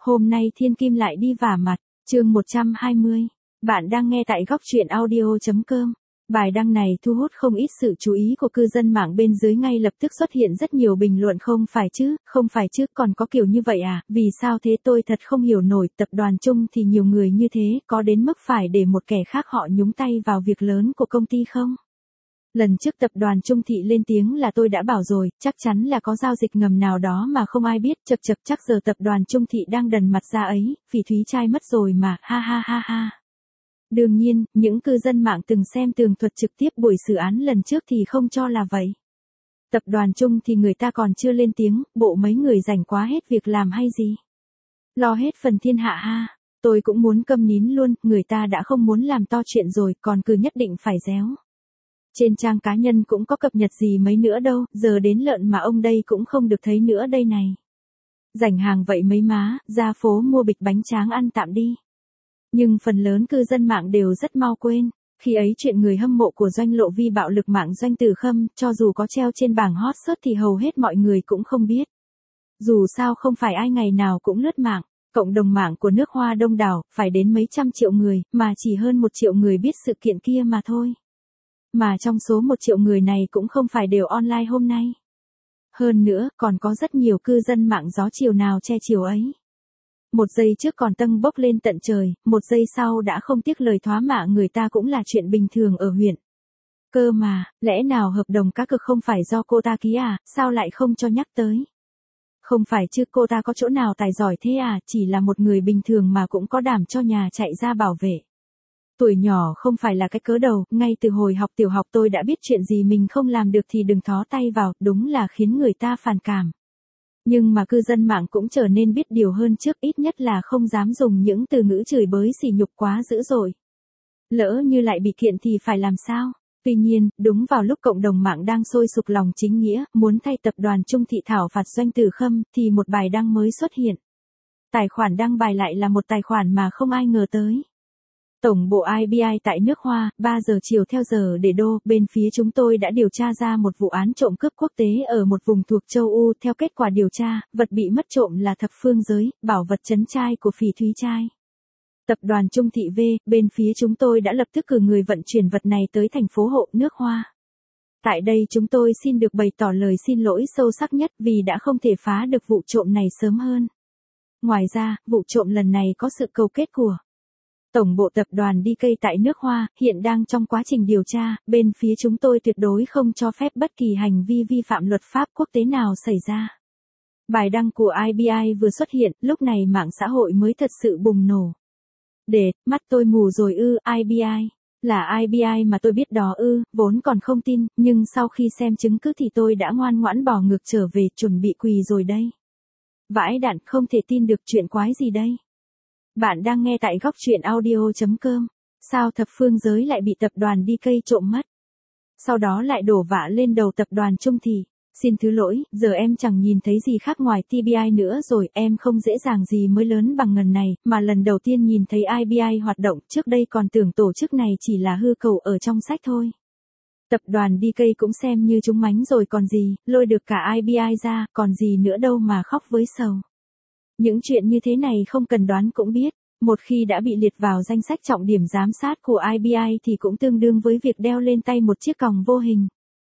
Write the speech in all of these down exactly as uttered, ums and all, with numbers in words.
Hôm nay thiên kim lại đi vả mặt, chương một trăm hai mươi. Bạn đang nghe tại góc truyện audio.com. Bài đăng này thu hút không ít sự chú ý của cư dân mạng bên dưới, ngay lập tức xuất hiện rất nhiều bình luận không phải chứ, không phải chứ, còn có kiểu như vậy à, vì sao thế, tôi thật không hiểu nổi, tập đoàn chung thì nhiều người như thế, có đến mức phải để một kẻ khác họ nhúng tay vào việc lớn của công ty không? Lần trước tập đoàn Trung Thị lên tiếng là tôi đã bảo rồi, chắc chắn là có giao dịch ngầm nào đó mà không ai biết, chật chật chắc giờ tập đoàn Trung Thị đang đần mặt ra ấy, Phỉ Thúy trai mất rồi mà, ha ha ha ha. Đương nhiên, những cư dân mạng từng xem tường thuật trực tiếp buổi xử án lần trước thì không cho là vậy. Tập đoàn Trung thì người ta còn chưa lên tiếng, bộ mấy người rảnh quá hết việc làm hay gì. Lo hết phần thiên hạ ha, tôi cũng muốn câm nín luôn, người ta đã không muốn làm to chuyện rồi, còn cứ nhất định phải réo. Trên trang cá nhân cũng có cập nhật gì mấy nữa đâu, giờ đến lợn mà ông đây cũng không được thấy nữa đây này. Rảnh hàng vậy mấy má, ra phố mua bịch bánh tráng ăn tạm đi. Nhưng phần lớn cư dân mạng đều rất mau quên, khi ấy chuyện người hâm mộ của Doanh Lộ Vi bạo lực mạng Doanh Tử Khâm, cho dù có treo trên bảng hot search thì hầu hết mọi người cũng không biết. Dù sao không phải ai ngày nào cũng lướt mạng, cộng đồng mạng của nước Hoa đông đảo, phải đến mấy trăm triệu người, mà chỉ hơn một triệu người biết sự kiện kia mà thôi. Mà trong số một triệu người này cũng không phải đều online hôm nay. Hơn nữa, còn có rất nhiều cư dân mạng gió chiều nào che chiều ấy. Một giây trước còn tâng bốc lên tận trời, một giây sau đã không tiếc lời thoá mạ người ta cũng là chuyện bình thường ở huyện. Cơ mà, lẽ nào hợp đồng cá cược không phải do cô ta ký à, sao lại không cho nhắc tới? Không phải chứ, cô ta có chỗ nào tài giỏi thế à, chỉ là một người bình thường mà cũng có đảm cho nhà chạy ra bảo vệ. Tuổi nhỏ không phải là cái cớ đầu, ngay từ hồi học tiểu học tôi đã biết chuyện gì mình không làm được thì đừng thó tay vào, đúng là khiến người ta phản cảm. Nhưng mà cư dân mạng cũng trở nên biết điều hơn trước, ít nhất là không dám dùng những từ ngữ chửi bới sỉ nhục quá dữ dội. Lỡ như lại bị kiện thì phải làm sao? Tuy nhiên, đúng vào lúc cộng đồng mạng đang sôi sục lòng chính nghĩa, muốn thay tập đoàn Trung Thị thảo phạt Doanh Tử Khâm, thì một bài đăng mới xuất hiện. Tài khoản đăng bài lại là một tài khoản mà không ai ngờ tới. Tổng bộ i bê i tại nước Hoa, ba giờ chiều theo giờ để đô, bên phía chúng tôi đã điều tra ra một vụ án trộm cướp quốc tế ở một vùng thuộc châu Âu. Theo kết quả điều tra, vật bị mất trộm là thập phương giới, bảo vật trấn trai của Phỉ Thúy trai. Tập đoàn Trung Thị V, bên phía chúng tôi đã lập tức cử người vận chuyển vật này tới thành phố Hộ, nước Hoa. Tại đây chúng tôi xin được bày tỏ lời xin lỗi sâu sắc nhất vì đã không thể phá được vụ trộm này sớm hơn. Ngoài ra, vụ trộm lần này có sự câu kết của Tổng bộ tập đoàn đê ca tại nước Hoa, hiện đang trong quá trình điều tra, bên phía chúng tôi tuyệt đối không cho phép bất kỳ hành vi vi phạm luật pháp quốc tế nào xảy ra. Bài đăng của i bê i vừa xuất hiện, lúc này mạng xã hội mới thật sự bùng nổ. Để, mắt tôi mù rồi ư, i bê i. Là i bê i mà tôi biết đó ư, vốn còn không tin, nhưng sau khi xem chứng cứ thì tôi đã ngoan ngoãn bỏ ngược trở về, chuẩn bị quỳ rồi đây. Vãi đạn, không thể tin được, chuyện quái gì đây? Bạn đang nghe tại góc truyện audio.com. Sao thập phương giới lại bị tập đoàn đê ca trộm mất? Sau đó lại đổ vạ lên đầu tập đoàn Trung Thị. Xin thứ lỗi, giờ em chẳng nhìn thấy gì khác ngoài tê bê i nữa rồi, em không dễ dàng gì mới lớn bằng ngần này, mà lần đầu tiên nhìn thấy i bê i hoạt động, trước đây còn tưởng tổ chức này chỉ là hư cấu ở trong sách thôi. Tập đoàn đê ca cũng xem như trúng mánh rồi còn gì, lôi được cả i bê i ra, còn gì nữa đâu mà khóc với sầu. Những chuyện như thế này không cần đoán cũng biết, một khi đã bị liệt vào danh sách trọng điểm giám sát của i bê i thì cũng tương đương với việc đeo lên tay một chiếc còng vô hình.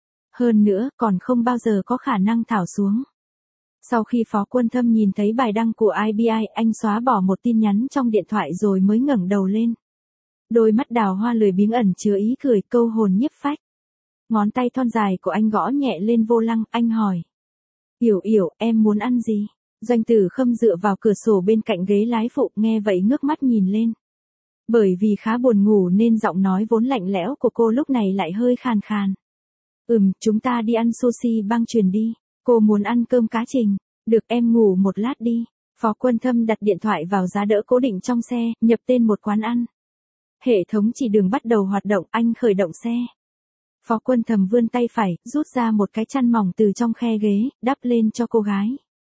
Hơn nữa, còn không bao giờ có khả năng tháo xuống. Sau khi Phó Quân Thâm nhìn thấy bài đăng của i bê i, anh xóa bỏ một tin nhắn trong điện thoại rồi mới ngẩng đầu lên. Đôi mắt đào hoa lười biếng ẩn chứa ý cười, câu hồn nhiếp phách. Ngón tay thon dài của anh gõ nhẹ lên vô lăng, anh hỏi. Yểu Yểu, em muốn ăn gì? Doanh Tử Khâm dựa vào cửa sổ bên cạnh ghế lái phụ, nghe vậy ngước mắt nhìn lên. Bởi vì khá buồn ngủ nên giọng nói vốn lạnh lẽo của cô lúc này lại hơi khàn khàn. Ừm, chúng ta đi ăn sushi băng chuyền đi. Cô muốn ăn cơm cá trình. Được, em ngủ một lát đi. Phó Quân Thâm đặt điện thoại vào giá đỡ cố định trong xe, nhập tên một quán ăn. Hệ thống chỉ đường bắt đầu hoạt động, anh khởi động xe. Phó Quân Thâm vươn tay phải, rút ra một cái chăn mỏng từ trong khe ghế, đắp lên cho cô gái.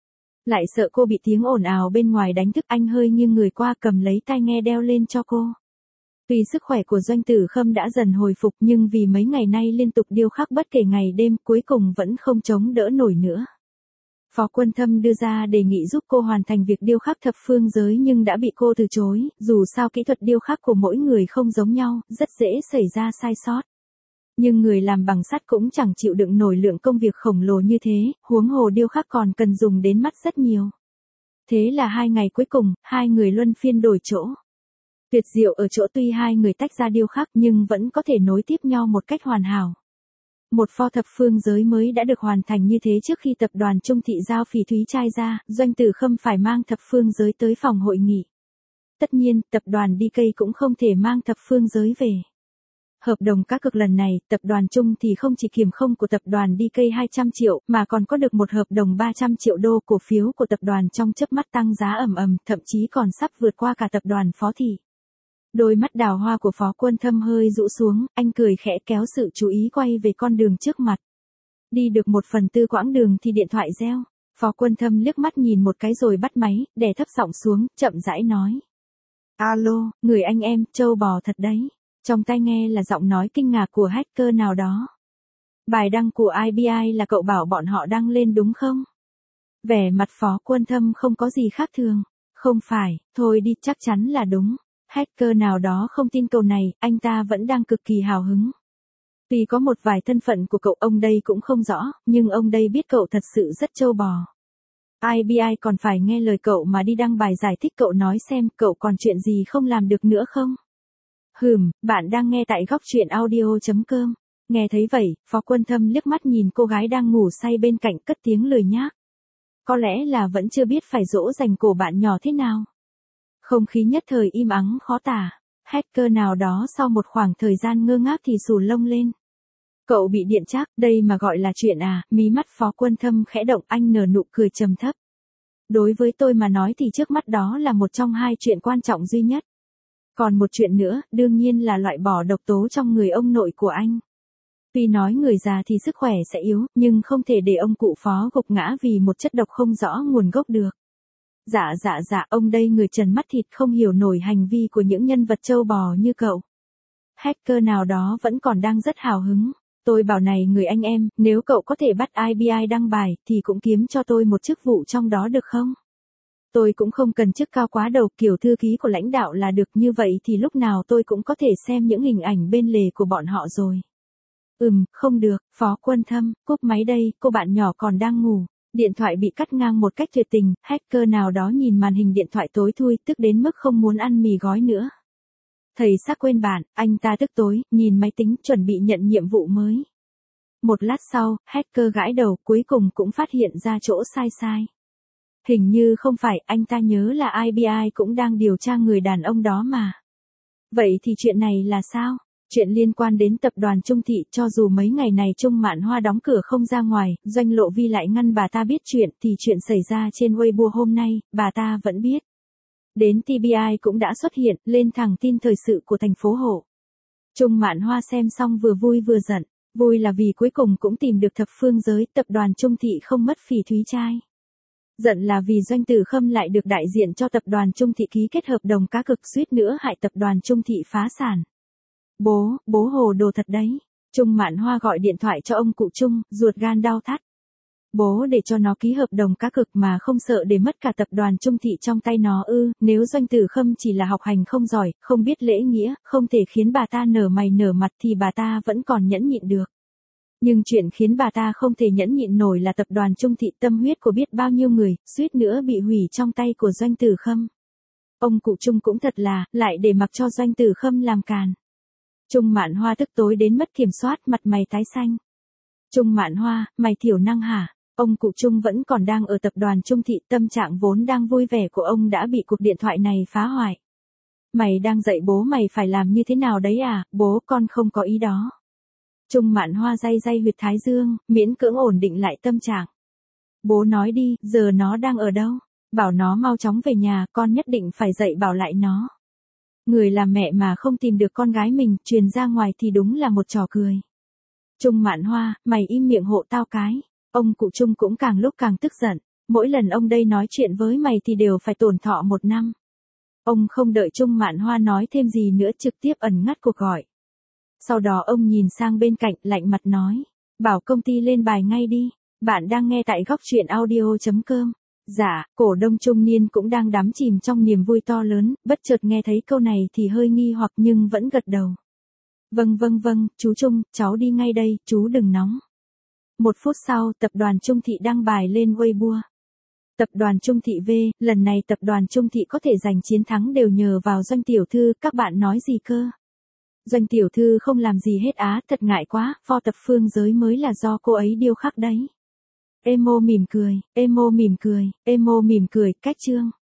Lại sợ cô bị tiếng ồn ào bên ngoài đánh thức, anh hơi nghiêng người qua cầm lấy tai nghe đeo lên cho cô. Tuy sức khỏe của Doanh Tử Khâm đã dần hồi phục nhưng vì mấy ngày nay liên tục điêu khắc bất kể ngày đêm cuối cùng vẫn không chống đỡ nổi nữa. Phó Quân Thâm đưa ra đề nghị giúp cô hoàn thành việc điêu khắc thập phương giới nhưng đã bị cô từ chối, dù sao kỹ thuật điêu khắc của mỗi người không giống nhau, rất dễ xảy ra sai sót. Nhưng người làm bằng sắt cũng chẳng chịu đựng nổi lượng công việc khổng lồ như thế, huống hồ điêu khắc còn cần dùng đến mắt rất nhiều. Thế là hai ngày cuối cùng, hai người luân phiên đổi chỗ. Tuyệt diệu ở chỗ tuy hai người tách ra điêu khắc nhưng vẫn có thể nối tiếp nhau một cách hoàn hảo. Một pho thập phương giới mới đã được hoàn thành như thế trước khi tập đoàn Trung Thị giao Phỉ Thúy Trai ra, Doanh Tử Khâm phải mang thập phương giới tới phòng hội nghị. Tất nhiên, tập đoàn đê ca cũng không thể mang thập phương giới về. Hợp đồng cá cược lần này, tập đoàn Trung thì không chỉ kiểm không của tập đoàn đê ca hai trăm triệu, mà còn có được một hợp đồng ba trăm triệu đô cổ phiếu của tập đoàn trong chớp mắt tăng giá ầm ầm, thậm chí còn sắp vượt qua cả tập đoàn Phó Thị. Đôi mắt đào hoa của Phó Quân Thâm hơi rũ xuống, anh cười khẽ kéo sự chú ý quay về con đường trước mặt. Đi được một phần tư quãng đường thì điện thoại reo. Phó Quân Thâm liếc mắt nhìn một cái rồi bắt máy, đè thấp giọng xuống, chậm rãi nói. Alo, người anh em, trâu bò thật đấy. Trong tai nghe là giọng nói kinh ngạc của hacker nào đó. Bài đăng của i bê i là cậu bảo bọn họ đăng lên đúng không? Vẻ mặt Phó Quân Thâm không có gì khác thường. Không phải, thôi đi, chắc chắn là đúng. Hacker nào đó không tin câu này, anh ta vẫn đang cực kỳ hào hứng. Tuy có một vài thân phận của cậu ông đây cũng không rõ, nhưng ông đây biết cậu thật sự rất trâu bò. i bê i còn phải nghe lời cậu mà đi đăng bài giải thích cậu nói xem cậu còn chuyện gì không làm được nữa không? Hừm, bạn đang nghe tại góc truyện audio chấm com. Nghe thấy vậy, Phó Quân Thâm liếc mắt nhìn cô gái đang ngủ say bên cạnh cất tiếng lười nhác. Có lẽ là vẫn chưa biết phải dỗ dành cổ bạn nhỏ thế nào. Không khí nhất thời im ắng khó tả. Hacker nào đó sau một khoảng thời gian ngơ ngác thì xù lông lên. Cậu bị điện chắc, đây mà gọi là chuyện à, mí mắt Phó Quân Thâm khẽ động, anh nở nụ cười trầm thấp. Đối với tôi mà nói thì trước mắt đó là một trong hai chuyện quan trọng duy nhất. Còn một chuyện nữa, đương nhiên là loại bỏ độc tố trong người ông nội của anh. Tuy nói người già thì sức khỏe sẽ yếu, nhưng không thể để ông cụ Phó gục ngã vì một chất độc không rõ nguồn gốc được. Dạ dạ dạ, ông đây người trần mắt thịt không hiểu nổi hành vi của những nhân vật trâu bò như cậu. Hacker nào đó vẫn còn đang rất hào hứng. Tôi bảo này người anh em, nếu cậu có thể bắt i bê i đăng bài thì cũng kiếm cho tôi một chức vụ trong đó được không? Tôi cũng không cần chức cao quá đầu, kiểu thư ký của lãnh đạo là được, như vậy thì lúc nào tôi cũng có thể xem những hình ảnh bên lề của bọn họ rồi. Ừm, không được, Phó Quân Thâm, cúp máy đây, cô bạn nhỏ còn đang ngủ. Điện thoại bị cắt ngang một cách tuyệt tình, hacker nào đó nhìn màn hình điện thoại tối thui, tức đến mức không muốn ăn mì gói nữa. Thầy xác quên bạn, anh ta tức tối, nhìn máy tính, chuẩn bị nhận nhiệm vụ mới. Một lát sau, hacker gãi đầu, cuối cùng cũng phát hiện ra chỗ sai sai. Hình như không phải, anh ta nhớ là i bê i cũng đang điều tra người đàn ông đó mà. Vậy thì chuyện này là sao? Chuyện liên quan đến tập đoàn Trung Thị, cho dù mấy ngày này Trung Mạn Hoa đóng cửa không ra ngoài, Doanh Lộ Vi lại ngăn bà ta biết chuyện, thì chuyện xảy ra trên Weibo hôm nay, bà ta vẫn biết. Đến tê bê i cũng đã xuất hiện, lên thẳng tin thời sự của thành phố Hộ. Trung Mạn Hoa xem xong vừa vui vừa giận, vui là vì cuối cùng cũng tìm được thập phương giới, tập đoàn Trung Thị không mất Phỉ Thúy Trai. Giận là vì Doanh Tử Khâm lại được đại diện cho tập đoàn Trung Thị ký kết hợp đồng cá cược, suýt nữa hại tập đoàn Trung Thị phá sản. Bố, bố hồ đồ thật đấy. Trung Mạn Hoa gọi điện thoại cho ông cụ Trung, ruột gan đau thắt. Bố để cho nó ký hợp đồng cá cược mà không sợ để mất cả tập đoàn Trung Thị trong tay nó ư? Nếu Doanh Tử Khâm chỉ là học hành không giỏi, không biết lễ nghĩa, không thể khiến bà ta nở mày nở mặt thì bà ta vẫn còn nhẫn nhịn được. Nhưng chuyện khiến bà ta không thể nhẫn nhịn nổi là tập đoàn Trung Thị, tâm huyết của biết bao nhiêu người, suýt nữa bị hủy trong tay của Doanh Tử Khâm. Ông cụ Trung cũng thật là, lại để mặc cho Doanh Tử Khâm làm càn. Trung Mạn Hoa tức tối đến mất kiểm soát, mặt mày tái xanh. Trung Mạn Hoa, mày thiểu năng hả? Ông cụ Trung vẫn còn đang ở tập đoàn Trung Thị, tâm trạng vốn đang vui vẻ của ông đã bị cuộc điện thoại này phá hoại. Mày đang dạy bố mày phải làm như thế nào đấy à? Bố con không có ý đó. Trung Mạn Hoa day day huyệt thái dương, miễn cưỡng ổn định lại tâm trạng. Bố nói đi, giờ nó đang ở đâu? Bảo nó mau chóng về nhà, con nhất định phải dạy bảo lại nó. Người làm mẹ mà không tìm được con gái mình, truyền ra ngoài thì đúng là một trò cười. Trung Mạn Hoa, mày im miệng hộ tao cái. Ông cụ Trung cũng càng lúc càng tức giận. Mỗi lần ông đây nói chuyện với mày thì đều phải tổn thọ một năm. Ông không đợi Trung Mạn Hoa nói thêm gì nữa, trực tiếp ẩn ngắt cuộc gọi. Sau đó ông nhìn sang bên cạnh, lạnh mặt nói. Bảo công ty lên bài ngay đi. Bạn đang nghe tại góc truyện audio chấm com. Dạ, cổ đông trung niên cũng đang đắm chìm trong niềm vui to lớn, bất chợt nghe thấy câu này thì hơi nghi hoặc nhưng vẫn gật đầu. Vâng vâng vâng, chú Trung, cháu đi ngay đây, chú đừng nóng. Một phút sau, tập đoàn Trung Thị đăng bài lên Weibo. Tập đoàn Trung Thị V, lần này tập đoàn Trung Thị có thể giành chiến thắng đều nhờ vào Doanh tiểu thư, các bạn nói gì cơ? Doanh tiểu thư không làm gì hết á, thật ngại quá, pho tập phương giới mới là do cô ấy điêu khắc đấy. Emo mỉm cười, emo mỉm cười, emo mỉm cười, cách chương.